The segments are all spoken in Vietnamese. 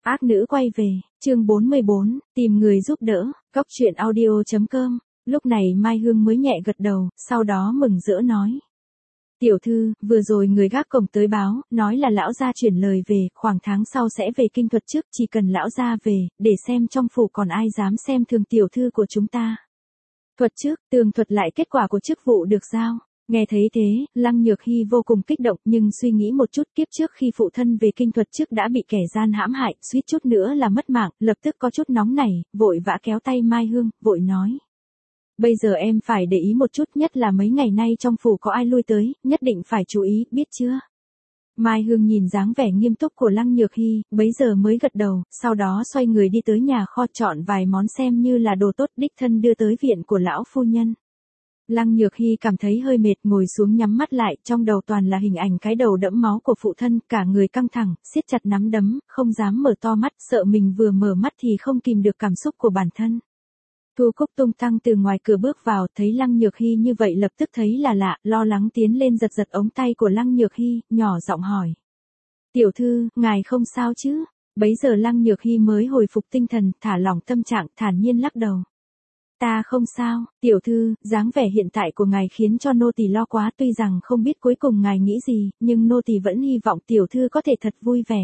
Ác nữ quay về, chương 44, tìm người giúp đỡ, Cóc truyện audio.com. Lúc này Mai Hương mới nhẹ gật đầu, sau đó mừng rỡ nói. Tiểu thư, vừa rồi người gác cổng tới báo, nói là lão gia chuyển lời về, khoảng tháng sau sẽ về kinh thuật trước, chỉ cần lão gia về, để xem trong phủ còn ai dám xem thường tiểu thư của chúng ta. Thuật trước, tường thuật lại kết quả của chức vụ được giao. Nghe thấy thế, Lăng Nhược Hy vô cùng kích động nhưng suy nghĩ một chút kiếp trước khi phụ thân về kinh thuật trước đã bị kẻ gian hãm hại, suýt chút nữa là mất mạng, lập tức có chút nóng nảy, vội vã kéo tay Mai Hương, vội nói. Bây giờ em phải để ý một chút, nhất là mấy ngày nay trong phủ có ai lui tới, nhất định phải chú ý, biết chưa? Mai Hương nhìn dáng vẻ nghiêm túc của Lăng Nhược Hy, bấy giờ mới gật đầu, sau đó xoay người đi tới nhà kho chọn vài món xem như là đồ tốt đích thân đưa tới viện của lão phu nhân. Lăng Nhược Hy cảm thấy hơi mệt, ngồi xuống nhắm mắt lại, trong đầu toàn là hình ảnh cái đầu đẫm máu của phụ thân, cả người căng thẳng, siết chặt nắm đấm, không dám mở to mắt, sợ mình vừa mở mắt thì không kìm được cảm xúc của bản thân. Thu Cúc tung tăng từ ngoài cửa bước vào, thấy Lăng Nhược Hy như vậy lập tức thấy là lạ, lo lắng tiến lên giật giật ống tay của Lăng Nhược Hy, nhỏ giọng hỏi. Tiểu thư, ngài không sao chứ? Bấy giờ Lăng Nhược Hy mới hồi phục tinh thần, thả lỏng tâm trạng, thản nhiên lắc đầu. Ta không sao, tiểu thư, dáng vẻ hiện tại của ngài khiến cho nô tỳ lo quá, tuy rằng không biết cuối cùng ngài nghĩ gì, nhưng nô tỳ vẫn hy vọng tiểu thư có thể thật vui vẻ.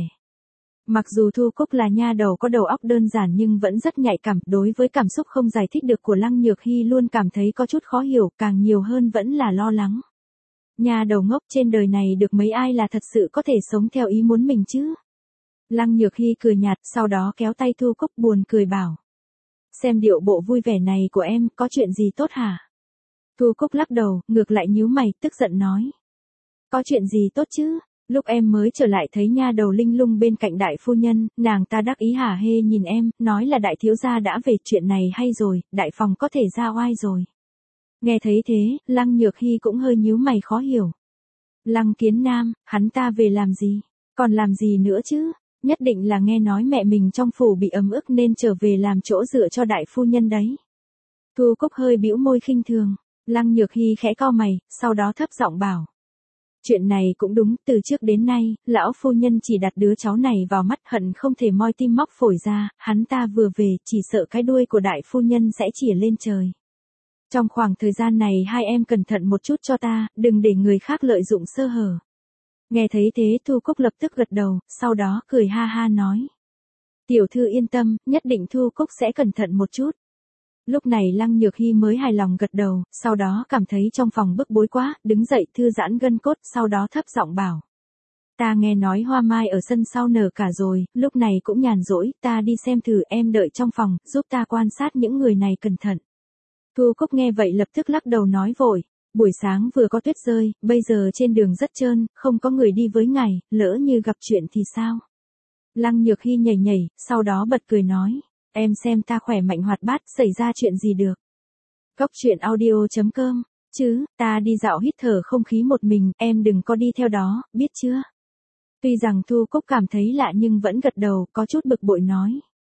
Mặc dù Thu Cúc là nha đầu có đầu óc đơn giản nhưng vẫn rất nhạy cảm, đối với cảm xúc không giải thích được của Lăng Nhược Hy luôn cảm thấy có chút khó hiểu, càng nhiều hơn vẫn là lo lắng. Nha đầu ngốc, trên đời này được mấy ai là thật sự có thể sống theo ý muốn mình chứ? Lăng Nhược Hy cười nhạt, sau đó kéo tay Thu Cúc buồn cười bảo. Xem điệu bộ vui vẻ này của em, có chuyện gì tốt hả? Thu Cúc lắc đầu, ngược lại nhíu mày, tức giận nói. Có chuyện gì tốt chứ? Lúc em mới trở lại thấy nha đầu Linh Lung bên cạnh đại phu nhân, nàng ta đắc ý hả hê nhìn em, nói là đại thiếu gia đã về, chuyện này hay rồi, đại phòng có thể ra oai rồi. Nghe thấy thế, Lăng Nhược Hy cũng hơi nhíu mày khó hiểu. Lăng Kiến Nam, hắn ta về làm gì? Còn làm gì nữa chứ? Nhất định là nghe nói mẹ mình trong phủ bị ấm ức nên trở về làm chỗ dựa cho đại phu nhân đấy. Thu Cúc hơi bĩu môi khinh thường. Lăng Nhược Hy khẽ cau mày, sau đó thấp giọng bảo. Chuyện này cũng đúng, từ trước đến nay, lão phu nhân chỉ đặt đứa cháu này vào mắt, hận không thể moi tim móc phổi ra, hắn ta vừa về, chỉ sợ cái đuôi của đại phu nhân sẽ chĩa lên trời. Trong khoảng thời gian này hai em cẩn thận một chút cho ta, đừng để người khác lợi dụng sơ hở. Nghe thấy thế Thu Cúc lập tức gật đầu, sau đó cười ha ha nói. Tiểu thư yên tâm, nhất định Thu Cúc sẽ cẩn thận một chút. Lúc này Lăng Nhược Hy mới hài lòng gật đầu, sau đó cảm thấy trong phòng bức bối quá, đứng dậy thư giãn gân cốt, sau đó thấp giọng bảo. Ta nghe nói hoa mai ở sân sau nở cả rồi, lúc này cũng nhàn rỗi, ta đi xem thử, em đợi trong phòng, giúp ta quan sát những người này cẩn thận. Thu Cúc nghe vậy lập tức lắc đầu nói vội. Buổi sáng vừa có tuyết rơi, bây giờ trên đường rất trơn, không có người đi với ngài, lỡ như gặp chuyện thì sao? Lăng Nhược Hy nhảy nhảy, sau đó bật cười nói, em xem ta khỏe mạnh hoạt bát, xảy ra chuyện gì được? Cóc truyện audio.com, chứ, ta đi dạo hít thở không khí một mình, em đừng có đi theo đó, biết chưa? Tuy rằng Thu Cúc cảm thấy lạ nhưng vẫn gật đầu, có chút bực bội nói.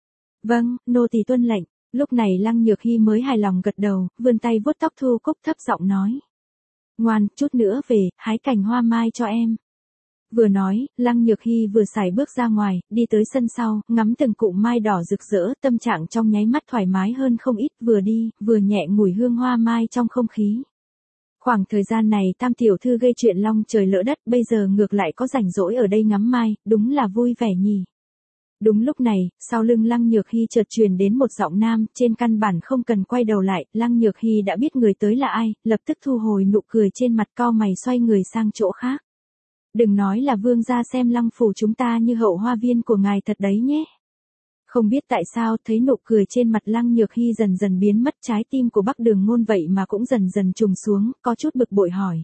Vâng, nô tỳ tuân lệnh. Lúc này Lăng Nhược Hy mới hài lòng gật đầu, vươn tay vuốt tóc Thu Cúc thấp giọng nói. Ngoan, chút nữa về, hái cành hoa mai cho em. Vừa nói, Lăng Nhược Hy vừa sải bước ra ngoài, đi tới sân sau, ngắm từng cụm mai đỏ rực rỡ, tâm trạng trong nháy mắt thoải mái hơn không ít, vừa đi, vừa nhẹ ngửi hương hoa mai trong không khí. Khoảng thời gian này Tam tiểu thư gây chuyện long trời lỡ đất, bây giờ ngược lại có rảnh rỗi ở đây ngắm mai, đúng là vui vẻ nhỉ. Đúng lúc này, sau lưng Lăng Nhược Hy chợt truyền đến một giọng nam, trên căn bản không cần quay đầu lại, Lăng Nhược Hy đã biết người tới là ai, lập tức thu hồi nụ cười trên mặt, cau mày xoay người sang chỗ khác. Đừng nói là vương gia xem Lăng phủ chúng ta như hậu hoa viên của ngài thật đấy nhé. Không biết tại sao, thấy nụ cười trên mặt Lăng Nhược Hy dần dần biến mất, trái tim của Bắc Đường Ngôn vậy mà cũng dần dần trùng xuống, có chút bực bội hỏi.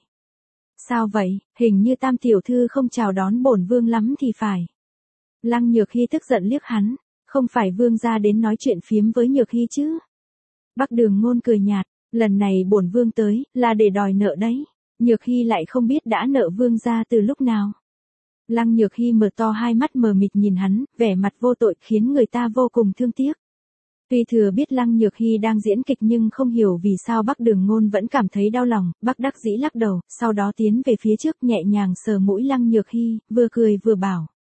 Sao vậy, hình như Tam tiểu thư không chào đón bổn vương lắm thì phải. Lăng Nhược Hy tức giận liếc hắn, không phải vương gia đến nói chuyện phiếm với Nhược Hy chứ? Bắc Đường Ngôn cười nhạt, lần này bổn vương tới, là để đòi nợ đấy. Nhược Hy lại không biết đã nợ vương gia từ lúc nào. Lăng Nhược Hy mở to hai mắt mờ mịt nhìn hắn, vẻ mặt vô tội khiến người ta vô cùng thương tiếc. Tuy thừa biết Lăng Nhược Hy đang diễn kịch nhưng không hiểu vì sao Bắc Đường Ngôn vẫn cảm thấy đau lòng, Bắc đắc dĩ lắc đầu, sau đó tiến về phía trước nhẹ nhàng sờ mũi Lăng Nhược Hy, vừa cười vừa bảo.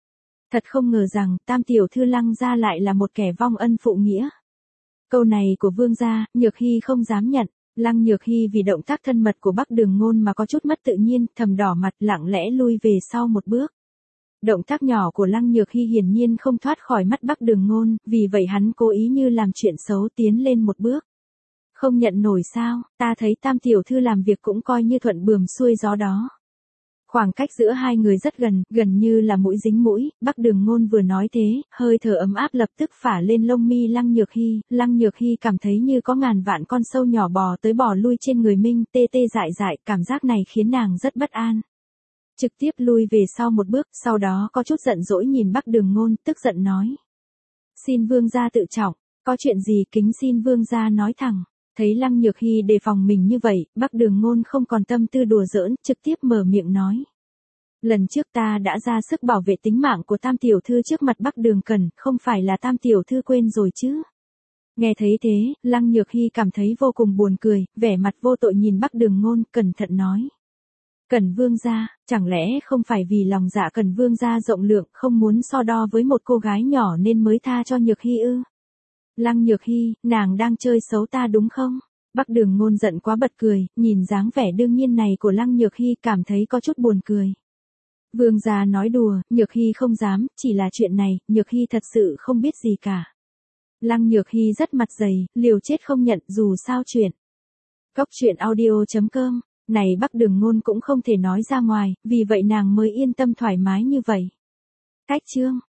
Thật không ngờ rằng tam tiểu thư Lăng gia lại là một kẻ vong ân phụ nghĩa. Câu này của Vương gia, Nhược Hy không dám nhận. Lăng Nhược Hy vì động tác thân mật của Bắc Đường Ngôn mà có chút mất tự nhiên, thầm đỏ mặt lặng lẽ lui về sau một bước. Động tác nhỏ của Lăng Nhược Hy hiển nhiên không thoát khỏi mắt Bắc Đường Ngôn, vì vậy hắn cố ý như làm chuyện xấu tiến lên một bước. Không nhận nổi sao, ta thấy tam tiểu thư làm việc cũng coi như thuận buồm xuôi gió đó. Khoảng cách giữa hai người rất gần, gần như là mũi dính mũi, Bắc Đường Ngôn vừa nói thế, hơi thở ấm áp lập tức phả lên lông mi Lăng Nhược Hy cảm thấy như có ngàn vạn con sâu nhỏ bò tới bò lui trên người mình, tê tê dại dại, cảm giác này khiến nàng rất bất an. Trực tiếp lui về sau một bước, sau đó có chút giận dỗi nhìn Bắc Đường Ngôn, tức giận nói. Xin vương gia tự trọng, có chuyện gì kính xin vương gia nói thẳng. Thấy Lăng Nhược Hy đề phòng mình như vậy, Bắc Đường Ngôn không còn tâm tư đùa giỡn, trực tiếp mở miệng nói. Lần trước ta đã ra sức bảo vệ tính mạng của tam tiểu thư trước mặt Bắc Đường Cẩn, không phải là tam tiểu thư quên rồi chứ. Nghe thấy thế, Lăng Nhược Hy cảm thấy vô cùng buồn cười, vẻ mặt vô tội nhìn Bắc Đường Ngôn, cẩn thận nói. Cẩn vương gia, chẳng lẽ không phải vì lòng dạ Cẩn vương gia rộng lượng, không muốn so đo với một cô gái nhỏ nên mới tha cho Nhược Hy ư? Lăng Nhược Hy, nàng đang chơi xấu ta đúng không? Bắc Đường Ngôn giận quá bật cười, nhìn dáng vẻ đương nhiên này của Lăng Nhược Hy cảm thấy có chút buồn cười. Vương gia nói đùa, Nhược Hy không dám, chỉ là chuyện này, Nhược Hy thật sự không biết gì cả. Lăng Nhược Hy rất mặt dày, liều chết không nhận dù sao chuyện. Cốc truyện audio.com, này Bắc Đường Ngôn cũng không thể nói ra ngoài, vì vậy nàng mới yên tâm thoải mái như vậy. Cách chương